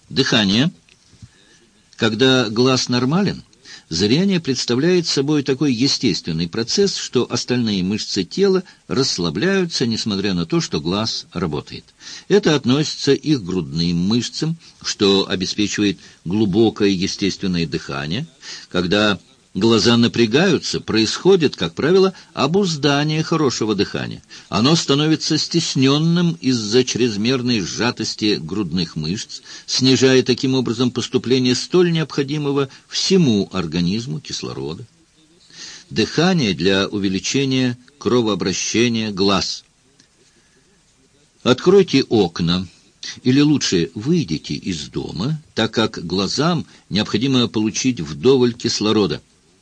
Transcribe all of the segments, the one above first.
Дыхание. Когда глаз нормален, зрение представляет собой такой естественный процесс, что остальные мышцы тела расслабляются, несмотря на то, что глаз работает. Это относится и к грудным мышцам, что обеспечивает глубокое естественное дыхание. Когда глаза напрягаются, происходит, как правило, обуздание хорошего дыхания. Оно становится стесненным из-за чрезмерной сжатости грудных мышц, снижая таким образом поступление столь необходимого всему организму кислорода. Дыхание для увеличения кровообращения глаз. Откройте окна, или лучше выйдите из дома, так как глазам необходимо получить вдоволь кислорода.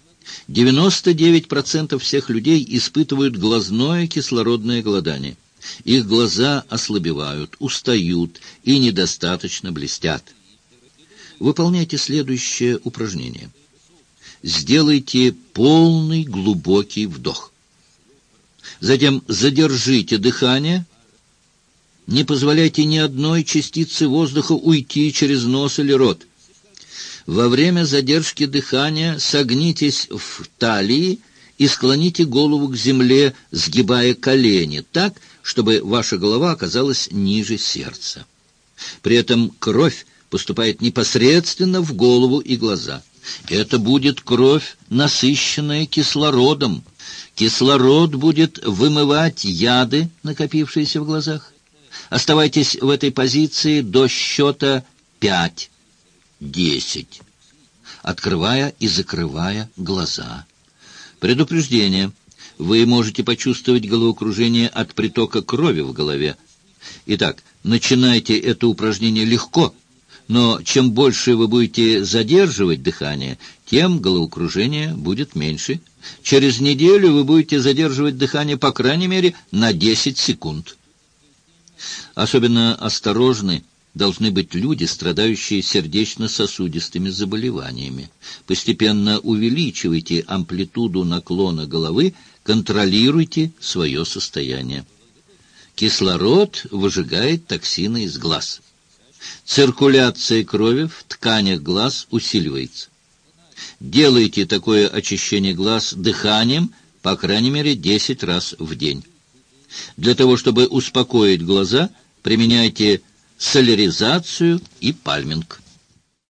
99% всех людей испытывают глазное кислородное голодание. Их глаза ослабевают, устают и недостаточно блестят. Выполняйте следующее упражнение. Сделайте полный глубокий вдох. Затем задержите дыхание. Не позволяйте ни одной частице воздуха уйти через нос или рот. Во время задержки дыхания согнитесь в талии и склоните голову к земле, сгибая колени так, чтобы ваша голова оказалась ниже сердца. При этом кровь поступает непосредственно в голову и глаза. Это будет кровь, насыщенная кислородом. Кислород будет вымывать яды, накопившиеся в глазах. Оставайтесь в этой позиции до счета 5. 10, открывая и закрывая глаза. Предупреждение. Вы можете почувствовать головокружение от притока крови в голове. Итак, начинайте это упражнение легко, но чем больше вы будете задерживать дыхание, тем головокружение будет меньше. Через неделю вы будете задерживать дыхание, по крайней мере, на 10 секунд. Особенно осторожны должны быть люди, страдающие сердечно-сосудистыми заболеваниями. Постепенно увеличивайте амплитуду наклона головы, контролируйте свое состояние. Кислород выжигает токсины из глаз. Циркуляция крови в тканях глаз усиливается. Делайте такое очищение глаз дыханием, по крайней мере, 10 раз в день. Для того, чтобы успокоить глаза, применяйте соляризацию и пальминг.